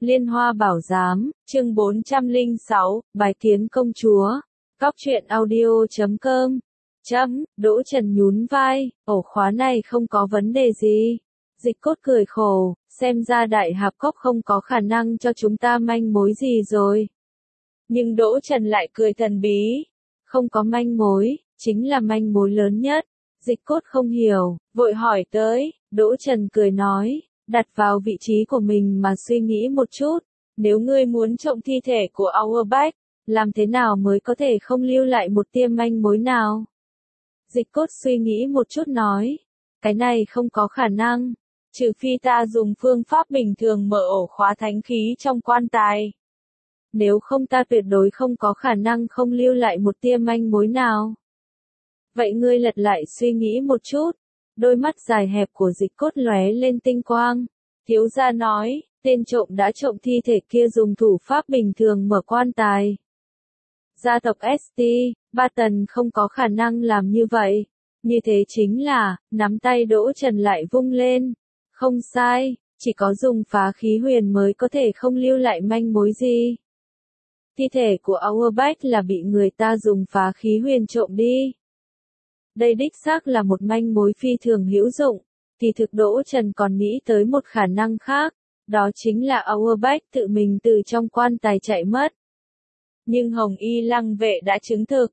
Liên Hoa Bảo Giám, chương 406, Bái kiến công chúa. Cóc truyện audio.com. Đỗ Trần nhún vai, ổ khóa này không có vấn đề gì. Dịch Cốt cười khổ, xem ra đại hạp cốc không có khả năng cho chúng ta manh mối gì rồi. Nhưng Đỗ Trần lại cười thần bí. Không có manh mối, chính là manh mối lớn nhất. Dịch Cốt không hiểu, vội hỏi tới, Đỗ Trần cười nói, đặt vào vị trí của mình mà suy nghĩ một chút. Nếu ngươi muốn trộm thi thể của Auerbach, làm thế nào mới có thể không lưu lại một tia manh mối nào? Dịch Cốt suy nghĩ một chút nói, cái này không có khả năng, trừ phi ta dùng phương pháp bình thường mở ổ khóa thánh khí trong quan tài. Nếu không ta tuyệt đối không có khả năng không lưu lại một tia manh mối nào. Vậy ngươi lật lại suy nghĩ một chút. Đôi mắt dài hẹp của Dịch Cốt lóe lên tinh quang. Thiếu gia nói, tên trộm đã trộm thi thể kia dùng thủ pháp bình thường mở quan tài. Gia tộc St. Barton không có khả năng làm như vậy. Như thế chính là, nắm tay Đỗ Trần lại vung lên. Không sai, chỉ có dùng phá khí huyền mới có thể không lưu lại manh mối gì. Thi thể của Auerbach là bị người ta dùng phá khí huyền trộm đi. Đây đích xác là một manh mối phi thường hữu dụng, thì thực Đỗ Trần còn nghĩ tới một khả năng khác, đó chính là Auerbach tự mình từ trong quan tài chạy mất. Nhưng Hồng Y Lăng Vệ đã chứng thực,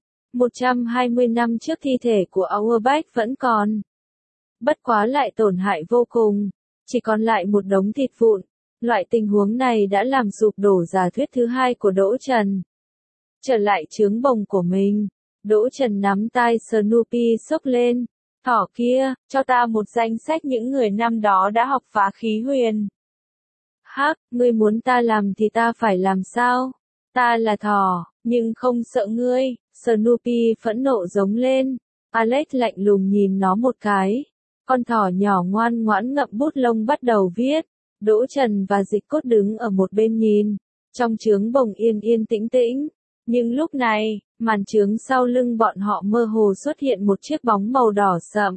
120 năm trước thi thể của Auerbach vẫn còn. Bất quá lại tổn hại vô cùng, chỉ còn lại một đống thịt vụn. Loại tình huống này đã làm sụp đổ giả thuyết thứ hai của Đỗ Trần. Trở lại trướng bồng của mình. Đỗ Trần nắm tai Snoopy xốc lên. Thỏ kia, cho ta một danh sách những người năm đó đã học phá khí huyền. Hắc, ngươi muốn ta làm thì ta phải làm sao? Ta là thỏ, nhưng không sợ ngươi. Snoopy phẫn nộ giống lên. Alex lạnh lùng nhìn nó một cái. Con thỏ nhỏ ngoan ngoãn ngậm bút lông bắt đầu viết. Đỗ Trần và Dịch Cốt đứng ở một bên nhìn. Trong trướng bồng yên yên tĩnh tĩnh. Nhưng lúc này, màn trướng sau lưng bọn họ mơ hồ xuất hiện một chiếc bóng màu đỏ sậm.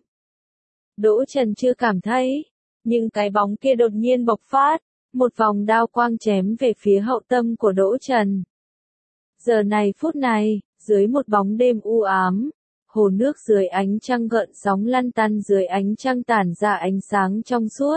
Đỗ Trần chưa cảm thấy, nhưng cái bóng kia đột nhiên bộc phát, một vòng đao quang chém về phía hậu tâm của Đỗ Trần. Giờ này phút này, dưới một bóng đêm u ám, hồ nước dưới ánh trăng gợn sóng lăn tăn dưới ánh trăng tản ra ánh sáng trong suốt.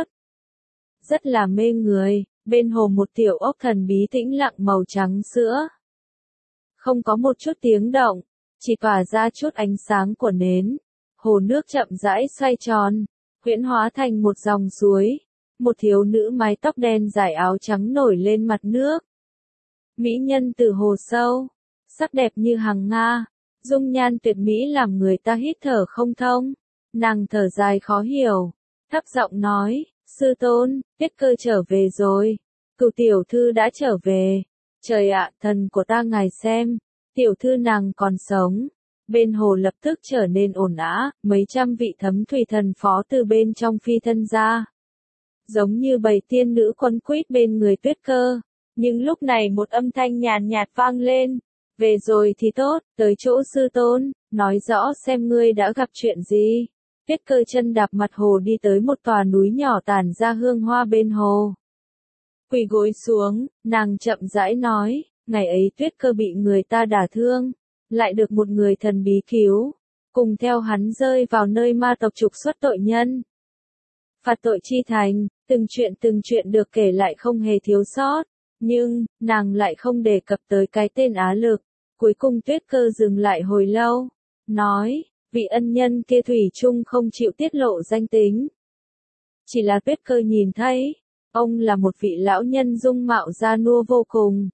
Rất là mê người, bên hồ một tiểu ốc thần bí tĩnh lặng màu trắng sữa. Không có một chút tiếng động, chỉ tỏa ra chút ánh sáng của nến. Hồ nước chậm rãi xoay tròn, huyễn hóa thành một dòng suối. Một thiếu nữ mái tóc đen dài áo trắng nổi lên mặt nước. Mỹ nhân từ hồ sâu, sắc đẹp như hằng nga, dung nhan tuyệt mỹ làm người ta hít thở không thông. Nàng thở dài khó hiểu, thấp giọng nói, sư tôn, Tuyết Cơ trở về rồi. Cửu tiểu thư đã trở về. Trời ạ, thần của ta ngài xem, tiểu thư nàng còn sống. Bên hồ lập tức trở nên ồn ào, mấy trăm vị thấm thủy thần phó từ bên trong phi thân ra. Giống như bầy tiên nữ quấn quýt bên người Tuyết Cơ. Nhưng lúc này một âm thanh nhàn nhạt vang lên. Về rồi thì tốt, tới chỗ sư tôn, nói rõ xem ngươi đã gặp chuyện gì. Tuyết Cơ chân đạp mặt hồ đi tới một tòa núi nhỏ tản ra hương hoa bên hồ. Quỳ gối xuống, nàng chậm rãi nói, ngày ấy Tuyết Cơ bị người ta đả thương, lại được một người thần bí cứu, cùng theo hắn rơi vào nơi ma tộc trục xuất tội nhân. Phạt tội chi thành, từng chuyện được kể lại không hề thiếu sót, nhưng, nàng lại không đề cập tới cái tên Á Lực. Cuối cùng Tuyết Cơ dừng lại hồi lâu, nói, vị ân nhân kia thủy chung không chịu tiết lộ danh tính. Chỉ là Tuyết Cơ nhìn thấy, ông là một vị lão nhân dung mạo già nua vô cùng.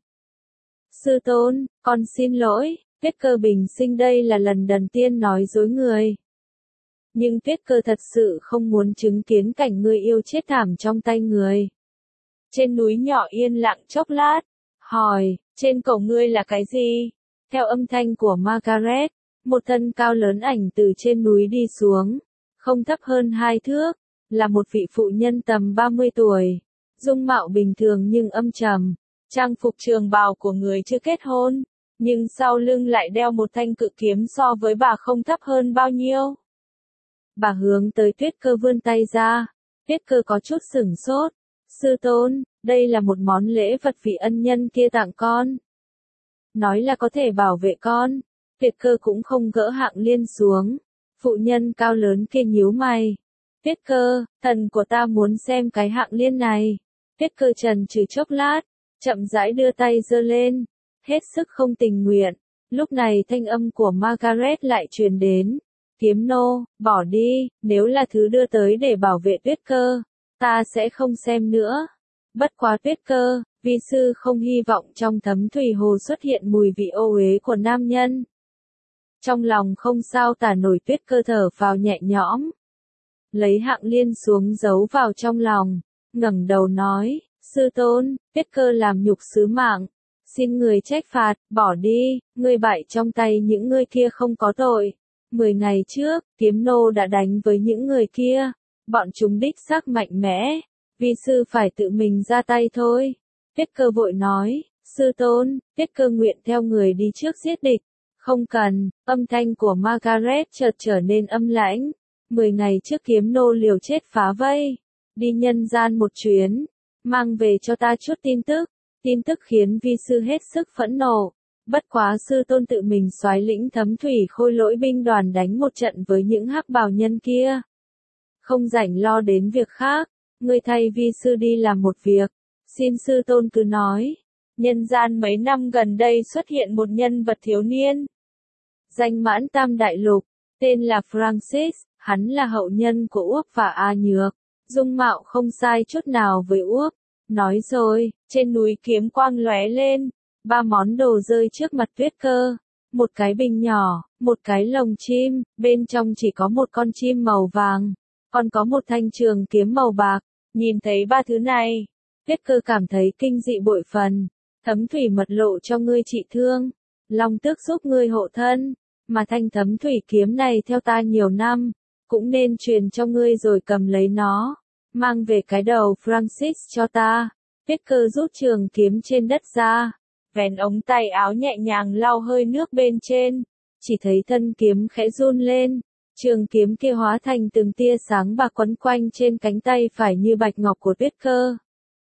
Sư tôn, con xin lỗi, Tuyết Cơ bình sinh đây là lần đầu tiên nói dối người. Nhưng Tuyết Cơ thật sự không muốn chứng kiến cảnh người yêu chết thảm trong tay người. Trên núi nhỏ yên lặng chốc lát, hỏi, trên cổ ngươi là cái gì? Theo âm thanh của Margaret, một thân cao lớn ảnh từ trên núi đi xuống, không thấp hơn 2 thước, là một vị phụ nhân tầm 30 tuổi. Dung mạo bình thường nhưng âm trầm, trang phục trường bào của người chưa kết hôn, nhưng sau lưng lại đeo một thanh cự kiếm so với bà không thấp hơn bao nhiêu. Bà hướng tới Tuyết Cơ vươn tay ra, Tuyết Cơ có chút sửng sốt, sư tôn, Đây là một món lễ vật vị ân nhân kia tặng con. Nói là có thể bảo vệ con. Tuyết Cơ cũng không gỡ Hạng Liên xuống. Phụ nhân cao lớn kia nhíu mày. Tuyết Cơ, thần của ta muốn xem cái Hạng Liên này. Tuyết Cơ chần chừ chốc lát, chậm rãi đưa tay giơ lên, hết sức không tình nguyện. Lúc này thanh âm của Margaret lại truyền đến. Kiếm nô, bỏ đi, nếu là thứ đưa tới để bảo vệ Tuyết Cơ, ta sẽ không xem nữa. Bất quá Tuyết Cơ, vi sư không hy vọng trong thấm thủy hồ xuất hiện mùi vị ô uế của nam nhân. Trong lòng không sao tả nổi, Tuyết Cơ thở vào nhẹ nhõm. Lấy Hạng Liên xuống giấu vào trong lòng, ngẩng đầu nói, sư tôn, Tuyết Cơ làm nhục sứ mạng. Xin người trách phạt, bỏ đi, ngươi bại trong tay những người kia không có tội. 10 ngày trước, kiếm nô đã đánh với những người kia. Bọn chúng đích xác mạnh mẽ. Vi sư phải tự mình ra tay thôi. Tuyết Cơ vội nói, sư tôn, Tuyết Cơ nguyện theo người đi trước giết địch. Không cần, âm thanh của Margaret chợt trở nên âm lãnh. 10 ngày trước kiếm nô liều chết phá vây. Đi nhân gian một chuyến. Mang về cho ta chút tin tức. Tin tức khiến vi sư hết sức phẫn nộ. Bất quá sư tôn tự mình soái lĩnh thấm thủy khôi lỗi binh đoàn đánh một trận với những hắc bào nhân kia. Không rảnh lo đến việc khác. Ngươi thay vi sư đi làm một việc. Xin sư tôn cứ nói. Nhân gian mấy năm gần đây xuất hiện một nhân vật thiếu niên. Danh mãn tam đại lục. Tên là Francis. Hắn là hậu nhân của Uốc và A Nhược. Dung mạo không sai chút nào với Uốc. Nói rồi, trên núi kiếm quang lóe lên. 3 món đồ rơi trước mặt Tuyết Cơ. Một cái bình nhỏ, một cái lồng chim, bên trong chỉ có một con chim màu vàng. Còn có một thanh trường kiếm màu bạc. Nhìn thấy 3 thứ này, Tuyết Cơ cảm thấy kinh dị bội phần. Thấm thủy mật lộ cho ngươi trị thương. Long tước giúp ngươi hộ thân. Mà thanh thấm thủy kiếm này theo ta nhiều năm. Cũng nên truyền cho ngươi rồi cầm lấy nó. Mang về cái đầu Francis cho ta. Tuyết Cơ rút trường kiếm trên đất ra. Vén ống tay áo nhẹ nhàng lau hơi nước bên trên. Chỉ thấy thân kiếm khẽ run lên. Trường kiếm kia hóa thành từng tia sáng bạc quấn quanh trên cánh tay phải như bạch ngọc của Tuyết Cơ.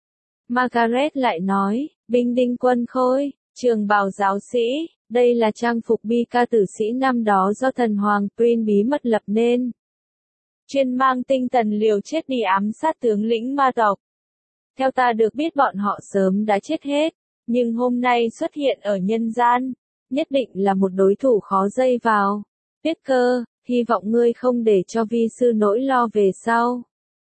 Margaret lại nói, binh đinh quân khôi, trường bào giáo sĩ, đây là trang phục bi ca tử sĩ năm đó do thần hoàng Prin bí mật lập nên. Chuyên mang tinh thần liều chết đi ám sát tướng lĩnh ma tộc. Theo ta được biết bọn họ sớm đã chết hết, nhưng hôm nay xuất hiện ở nhân gian, nhất định là một đối thủ khó dây vào. Tuyết Cơ, hy vọng ngươi không để cho vi sư nỗi lo về sau.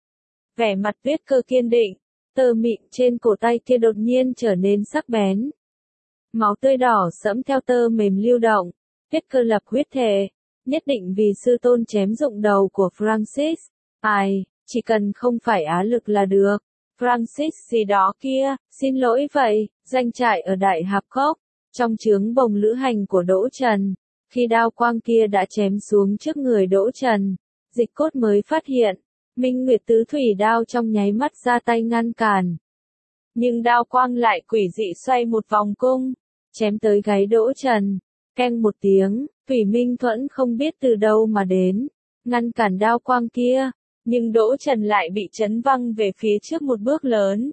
Vẻ mặt Tuyết Cơ kiên định, tơ mịn trên cổ tay kia đột nhiên trở nên sắc bén. Máu tươi đỏ sẫm theo tơ mềm lưu động. Tuyết Cơ lập huyết thề, nhất định vì sư tôn chém rụng đầu của Francis. Ai, chỉ cần không phải Á Lực là được. Francis gì đó kia, xin lỗi vậy, doanh trại ở Đại Hạp Cốc, trong trướng bồng lữ hành của Đỗ Trần. Khi đao quang kia đã chém xuống trước người Đỗ Trần, Dịch Cốt mới phát hiện, Minh Nguyệt tứ thủy đao trong nháy mắt ra tay ngăn cản. Nhưng đao quang lại quỷ dị xoay một vòng cung, chém tới gáy Đỗ Trần. Keng một tiếng, Thủy Minh Thuẫn không biết từ đâu mà đến, ngăn cản đao quang kia, nhưng Đỗ Trần lại bị chấn văng về phía trước một bước lớn.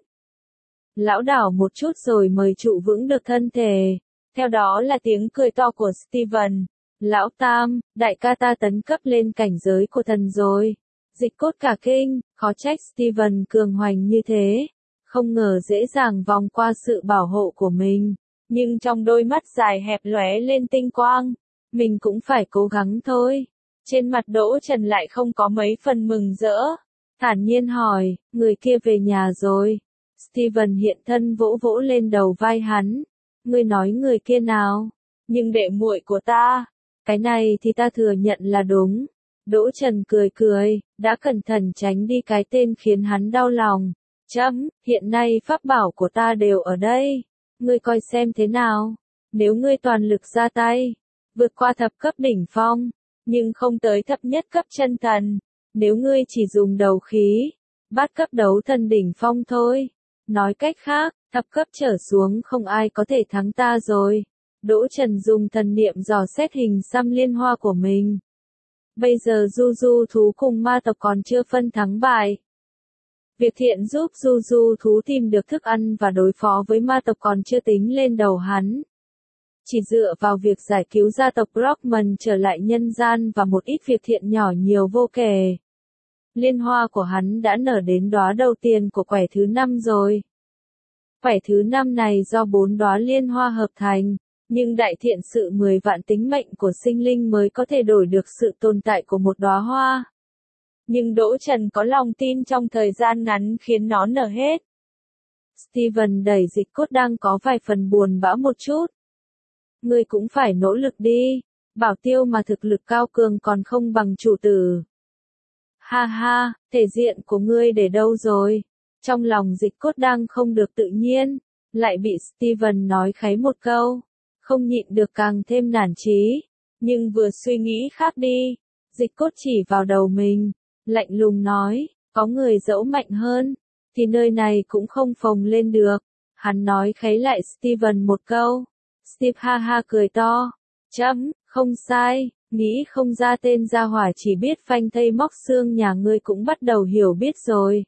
Lão đảo một chút rồi mới trụ vững được thân thể. Theo đó là tiếng cười to của Steven. Lão Tam, đại ca ta tấn cấp lên cảnh giới của thần rồi. Dịch Cốt cả kinh, khó trách Steven cường hoành như thế. Không ngờ dễ dàng vòng qua sự bảo hộ của mình. Nhưng trong đôi mắt dài hẹp lóe lên tinh quang. Mình cũng phải cố gắng thôi. Trên mặt Đỗ Trần lại không có mấy phần mừng rỡ. Thản nhiên hỏi, người kia về nhà rồi. Steven hiện thân vỗ vỗ lên đầu vai hắn. Ngươi nói người kia nào? Nhưng đệ muội của ta. Cái này thì ta thừa nhận là đúng. Đỗ Trần cười cười, đã cẩn thận tránh đi cái tên khiến hắn đau lòng. Hiện nay pháp bảo của ta đều ở đây. Ngươi coi xem thế nào. Nếu ngươi toàn lực ra tay, vượt qua thập cấp đỉnh phong, nhưng không tới thấp nhất cấp chân thần. Nếu ngươi chỉ dùng đầu khí, bát cấp đấu thần đỉnh phong thôi. Nói cách khác, thập cấp trở xuống không ai có thể thắng ta rồi. Đỗ Trần dùng thần niệm dò xét hình xăm liên hoa của mình. Bây giờ du du thú cùng ma tộc còn chưa phân thắng bại. Việc thiện giúp du du thú tìm được thức ăn và đối phó với ma tộc còn chưa tính lên đầu hắn. Chỉ dựa vào việc giải cứu gia tộc Brockman trở lại nhân gian và một ít việc thiện nhỏ nhiều vô kể. Liên hoa của hắn đã nở đến đóa đầu tiên của quẻ thứ 5 rồi. Quẻ thứ 5 này do 4 đóa liên hoa hợp thành, nhưng đại thiện sự 10 vạn tính mệnh của sinh linh mới có thể đổi được sự tồn tại của một đóa hoa. Nhưng Đỗ Trần có lòng tin trong thời gian ngắn khiến nó nở hết. Steven đẩy Dịch Cốt đang có vài phần buồn bã một chút. Ngươi cũng phải nỗ lực đi, Bảo Tiêu mà thực lực cao cường còn không bằng chủ tử. Ha ha, thể diện của ngươi để đâu rồi? Trong lòng Dịch Cốt đang không được tự nhiên, lại bị Steven nói kháy một câu, không nhịn được càng thêm nản chí, nhưng vừa suy nghĩ khác đi, Dịch Cốt chỉ vào đầu mình, lạnh lùng nói, có người dẫu mạnh hơn, thì nơi này cũng không phồng lên được. Hắn nói kháy lại Steven một câu. Steve ha ha cười to, không sai, nghĩ không ra tên gia hỏa chỉ biết phanh thây móc xương nhà ngươi cũng bắt đầu hiểu biết rồi.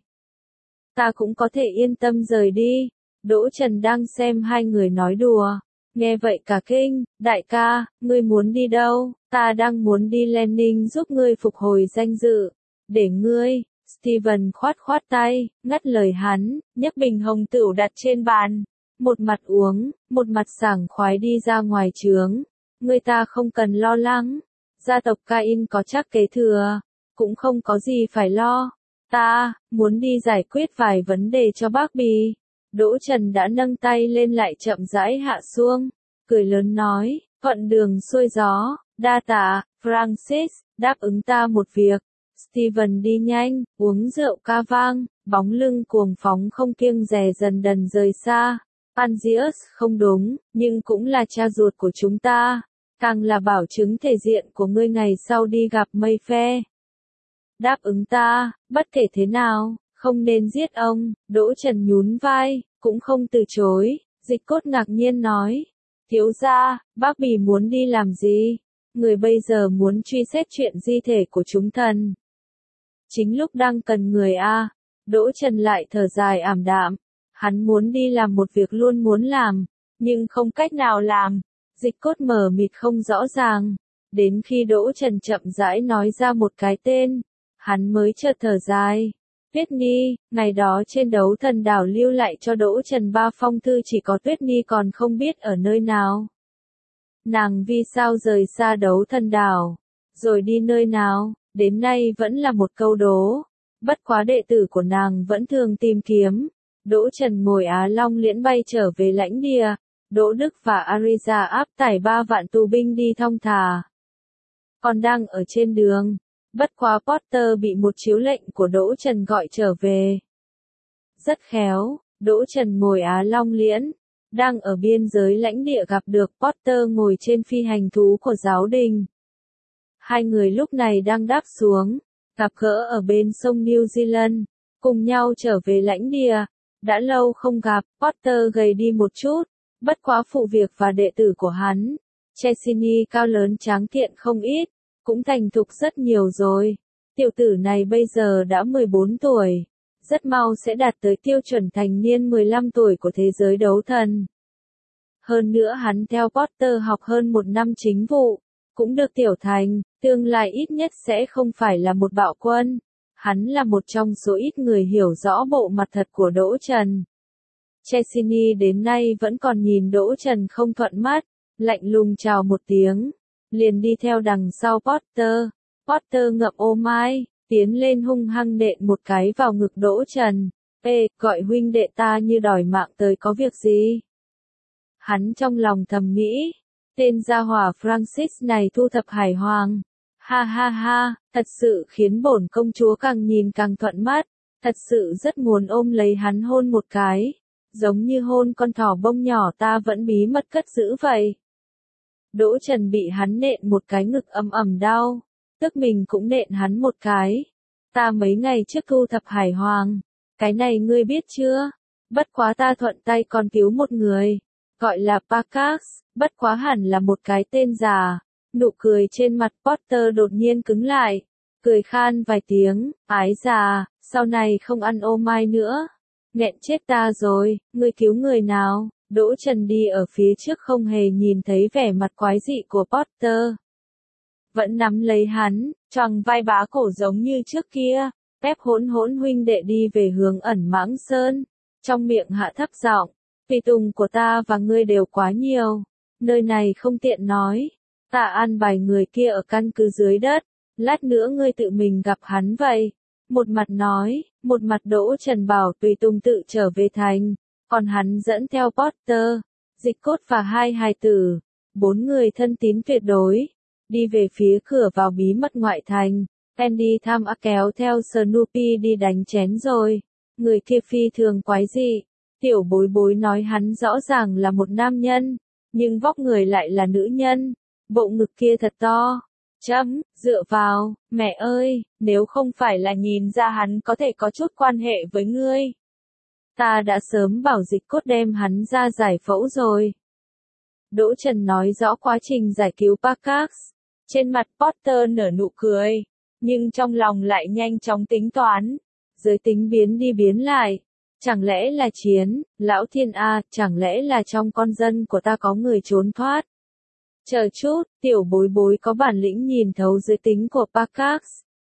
Ta cũng có thể yên tâm rời đi. Đỗ Trần đang xem hai người nói đùa, nghe vậy cả kinh, đại ca, ngươi muốn đi đâu? Ta đang muốn đi Lenin giúp ngươi phục hồi danh dự. Để ngươi, Steven khoát khoát tay, ngắt lời hắn, nhấc bình hồng tửu đặt trên bàn. Một mặt uống, một mặt sảng khoái đi ra ngoài trướng. Người ta không cần lo lắng. Gia tộc Cain có chắc kế thừa. Cũng không có gì phải lo. Ta, muốn đi giải quyết vài vấn đề cho bác Bì. Đỗ Trần đã nâng tay lên lại chậm rãi hạ xuống. Cười lớn nói, thuận đường xuôi gió. Đa tạ, Francis, đáp ứng ta một việc. Steven đi nhanh, uống rượu ca vang, bóng lưng cuồng phóng không kiêng dè dần dần rời xa. Angius không đúng, nhưng cũng là cha ruột của chúng ta, càng là bảo chứng thể diện của ngươi ngày sau đi gặp Mayfair. Đáp ứng ta, bất kể thế nào, không nên giết ông. Đỗ Trần nhún vai, cũng không từ chối. Dịch Cốt ngạc nhiên nói, thiếu gia, bác Bì muốn đi làm gì? Người bây giờ muốn truy xét chuyện di thể của chúng thần. Chính lúc đang cần người a. Đỗ Trần lại thở dài ảm đạm. Hắn muốn đi làm một việc luôn muốn làm, nhưng không cách nào làm. Dịch Cốt mờ mịt không rõ ràng. Đến khi Đỗ Trần chậm rãi nói ra một cái tên, hắn mới chợt thở dài. Tuyết Nhi, ngày đó trên đấu thần đảo lưu lại cho Đỗ Trần 3 phong thư chỉ có Tuyết Nhi còn không biết ở nơi nào. Nàng vì sao rời xa đấu thần đảo, rồi đi nơi nào, đến nay vẫn là một câu đố. Bất quá đệ tử của nàng vẫn thường tìm kiếm. Đỗ Trần ngồi Á Long liễn bay trở về lãnh địa. Đỗ Đức và Ariza áp tải 3 vạn tù binh đi thong thả. Còn đang ở trên đường, bất quá Potter bị một chiếu lệnh của Đỗ Trần gọi trở về. Rất khéo, Đỗ Trần ngồi Á Long liễn, đang ở biên giới lãnh địa gặp được Potter ngồi trên phi hành thú của giáo đình. Hai người lúc này đang đáp xuống, gặp gỡ ở bên sông New Zealand, cùng nhau trở về lãnh địa. Đã lâu không gặp, Potter gầy đi một chút, bất quá phụ việc và đệ tử của hắn. Chesney cao lớn tráng kiện không ít, cũng thành thục rất nhiều rồi. Tiểu tử này bây giờ đã 14 tuổi, rất mau sẽ đạt tới tiêu chuẩn thành niên 15 tuổi của thế giới đấu thần. Hơn nữa hắn theo Potter học hơn 1 năm chính vụ, cũng được tiểu thành, tương lai ít nhất sẽ không phải là một bạo quân. Hắn là một trong số ít người hiểu rõ bộ mặt thật của Đỗ Trần. Chesney đến nay vẫn còn nhìn Đỗ Trần không thuận mắt, lạnh lùng chào một tiếng, liền đi theo đằng sau Potter. Potter ngậm ô mai, tiến lên hung hăng nện một cái vào ngực Đỗ Trần. Ê, gọi huynh đệ ta như đòi mạng tới có việc gì? Hắn trong lòng thầm nghĩ, tên gia hỏa Francis này thu thập hải hoàng. Ha ha ha, thật sự khiến bổn công chúa càng nhìn càng thuận mắt, thật sự rất muốn ôm lấy hắn hôn một cái, giống như hôn con thỏ bông nhỏ ta vẫn bí mật cất giữ vậy. Đỗ Trần bị hắn nện một cái ngực ầm ầm đau, tức mình cũng nện hắn một cái. Ta mấy ngày trước thu thập hải hoàng, cái này ngươi biết chưa? Bất quá ta thuận tay còn cứu một người, gọi là Pacas, bất quá hẳn là một cái tên già. Nụ cười trên mặt Potter đột nhiên cứng lại, cười khan vài tiếng, ái già, sau này không ăn ô mai nữa. Nghẹn chết ta rồi, ngươi cứu người nào? Đỗ Trần đi ở phía trước không hề nhìn thấy vẻ mặt quái dị của Potter. Vẫn nắm lấy hắn, choàng vai bá cổ giống như trước kia. Pep hỗn hỗn huynh đệ đi về hướng ẩn mãng sơn. Trong miệng hạ thấp giọng, tùy tùng của ta và ngươi đều quá nhiều. Nơi này không tiện nói. Ta an bài người kia ở căn cứ dưới đất. Lát nữa ngươi tự mình gặp hắn vậy. Một mặt nói, một mặt Đỗ Trần bảo tùy tùng tự trở về thành. Còn hắn dẫn theo Potter, Dịch Cốt và hai hài tử. 4 người thân tín tuyệt đối. Đi về phía cửa vào bí mật ngoại thành. Andy tham ác kéo theo Snoopy đi đánh chén rồi. Người kia phi thường quái dị. Tiểu bối bối nói hắn rõ ràng là một nam nhân. Nhưng vóc người lại là nữ nhân. Bộ ngực kia thật to. Dựa vào, mẹ ơi, nếu không phải là nhìn ra hắn có thể có chút quan hệ với ngươi. Ta đã sớm bảo Dịch Cốt đem hắn ra giải phẫu rồi. Đỗ Trần nói rõ quá trình giải cứu Parkax. Trên mặt Potter nở nụ cười. Nhưng trong lòng lại nhanh chóng tính toán. Giới tính biến đi biến lại. Chẳng lẽ là chiến, lão thiên A, chẳng lẽ là trong con dân của ta có người trốn thoát? Chờ chút, tiểu bối bối có bản lĩnh nhìn thấu giới tính của Parkax.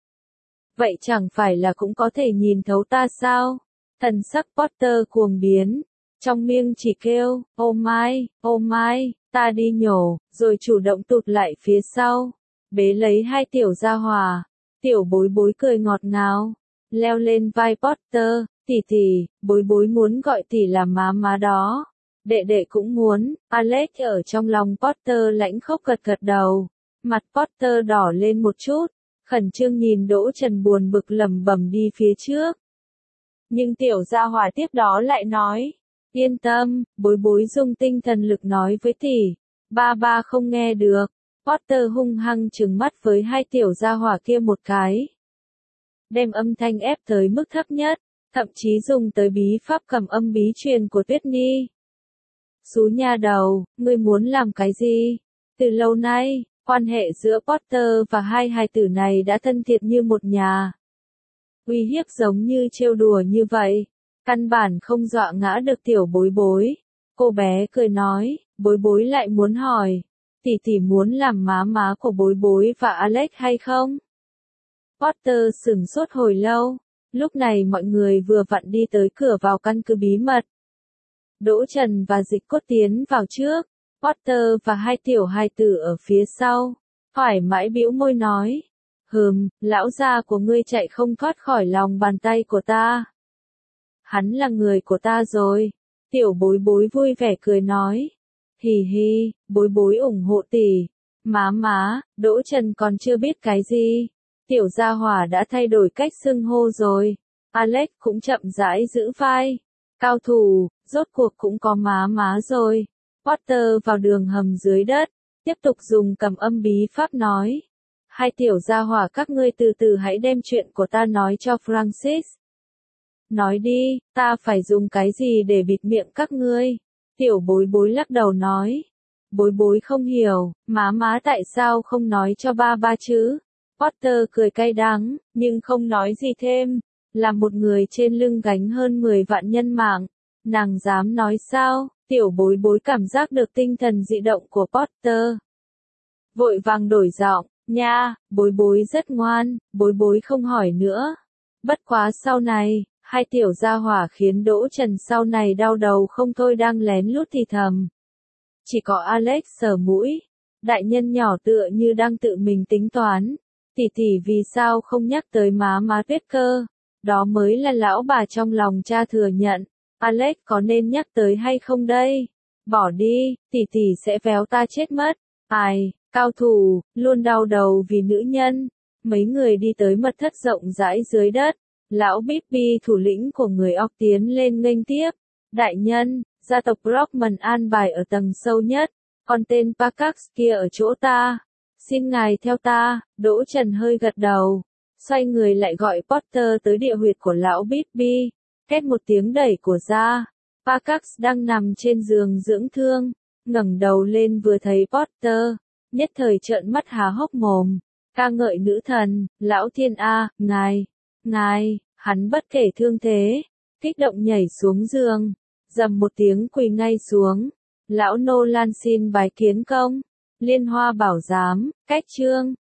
Vậy chẳng phải là cũng có thể nhìn thấu ta sao? Thần sắc Potter cuồng biến. Trong miệng chỉ kêu, oh my, ta đi nhổ, rồi chủ động tụt lại phía sau. Bế lấy hai tiểu gia hỏa. Tiểu bối bối cười ngọt ngào. Leo lên vai Potter, tỷ, bối bối muốn gọi tỷ là má má đó. Đệ đệ cũng muốn, Alex ở trong lòng Potter lãnh khốc gật đầu. Mặt Potter đỏ lên một chút, khẩn trương nhìn Đỗ Trần buồn bực lẩm bẩm đi phía trước. Nhưng tiểu gia hỏa tiếp đó lại nói, yên tâm, bối bối dùng tinh thần lực nói với tỷ, ba không nghe được. Potter hung hăng trừng mắt với hai tiểu gia hỏa kia một cái. Đem âm thanh ép tới mức thấp nhất, thậm chí dùng tới bí pháp cầm âm bí truyền của Tuyết Nhi. Xú nha đầu, ngươi muốn làm cái gì? Từ lâu nay, quan hệ giữa Potter và hai hài tử này đã thân thiện như một nhà. Uy hiếp giống như trêu đùa như vậy, căn bản không dọa ngã được tiểu bối bối. Cô bé cười nói, bối bối lại muốn hỏi, tỷ muốn làm má má của bối bối và Alex hay không? Potter sửng sốt hồi lâu, lúc này mọi người vừa vặn đi tới cửa vào căn cứ bí mật. Đỗ Trần và Dịch Cốt tiến vào trước, Potter và hai tiểu hài tử ở phía sau, thoải mái bĩu môi nói, lão gia của ngươi chạy không thoát khỏi lòng bàn tay của ta. Hắn là người của ta rồi, tiểu bối bối vui vẻ cười nói, hì, bối bối ủng hộ tỷ, má, Đỗ Trần còn chưa biết cái gì, tiểu gia hỏa đã thay đổi cách xưng hô rồi, Alex cũng chậm rãi giữ vai. Cao thủ, rốt cuộc cũng có má rồi. Potter vào đường hầm dưới đất, tiếp tục dùng cầm âm bí pháp nói. Hai tiểu gia hỏa các ngươi từ từ hãy đem chuyện của ta nói cho Francis. Nói đi, ta phải dùng cái gì để bịt miệng các ngươi? Tiểu bối bối lắc đầu nói. Bối bối không hiểu, má tại sao không nói cho ba chứ? Potter cười cay đắng, nhưng không nói gì thêm. Là một người trên lưng gánh hơn 10 vạn nhân mạng. Nàng dám nói sao? Tiểu bối bối cảm giác được tinh thần dị động của Potter. Vội vàng đổi giọng, nha, bối bối rất ngoan, bối bối không hỏi nữa. Bất quá sau này, hai tiểu gia hỏa khiến Đỗ Trần sau này đau đầu không thôi đang lén lút thì thầm. Chỉ có Alex sờ mũi. Đại nhân nhỏ tựa như đang tự mình tính toán. Tỷ vì sao không nhắc tới má Tuyết cơ? Đó mới là lão bà trong lòng cha thừa nhận. Alex có nên nhắc tới hay không đây? Bỏ đi, tỷ sẽ véo ta chết mất. Ai, cao thủ, luôn đau đầu vì nữ nhân. Mấy người đi tới mật thất rộng rãi dưới đất. Lão Bibby thủ lĩnh của người óc tiến lên nghênh tiếp. Đại nhân, gia tộc Brockman an bài ở tầng sâu nhất. Còn tên Parkax kia ở chỗ ta. Xin ngài theo ta. Đỗ Trần hơi gật đầu. Xoay người lại gọi Potter tới địa huyệt của lão Bibby. Két một tiếng đẩy của ra. Parkax đang nằm trên giường dưỡng thương. Ngẩng đầu lên vừa thấy Potter. Nhất thời trợn mắt há hốc mồm. ca ngợi nữ thần, lão thiên a, ngài, hắn bất kể thương thế, kích động nhảy xuống giường, dầm một tiếng quỳ ngay xuống. Lão nô Lan xin bái kiến công, Liên Hoa bảo giám, cách trương.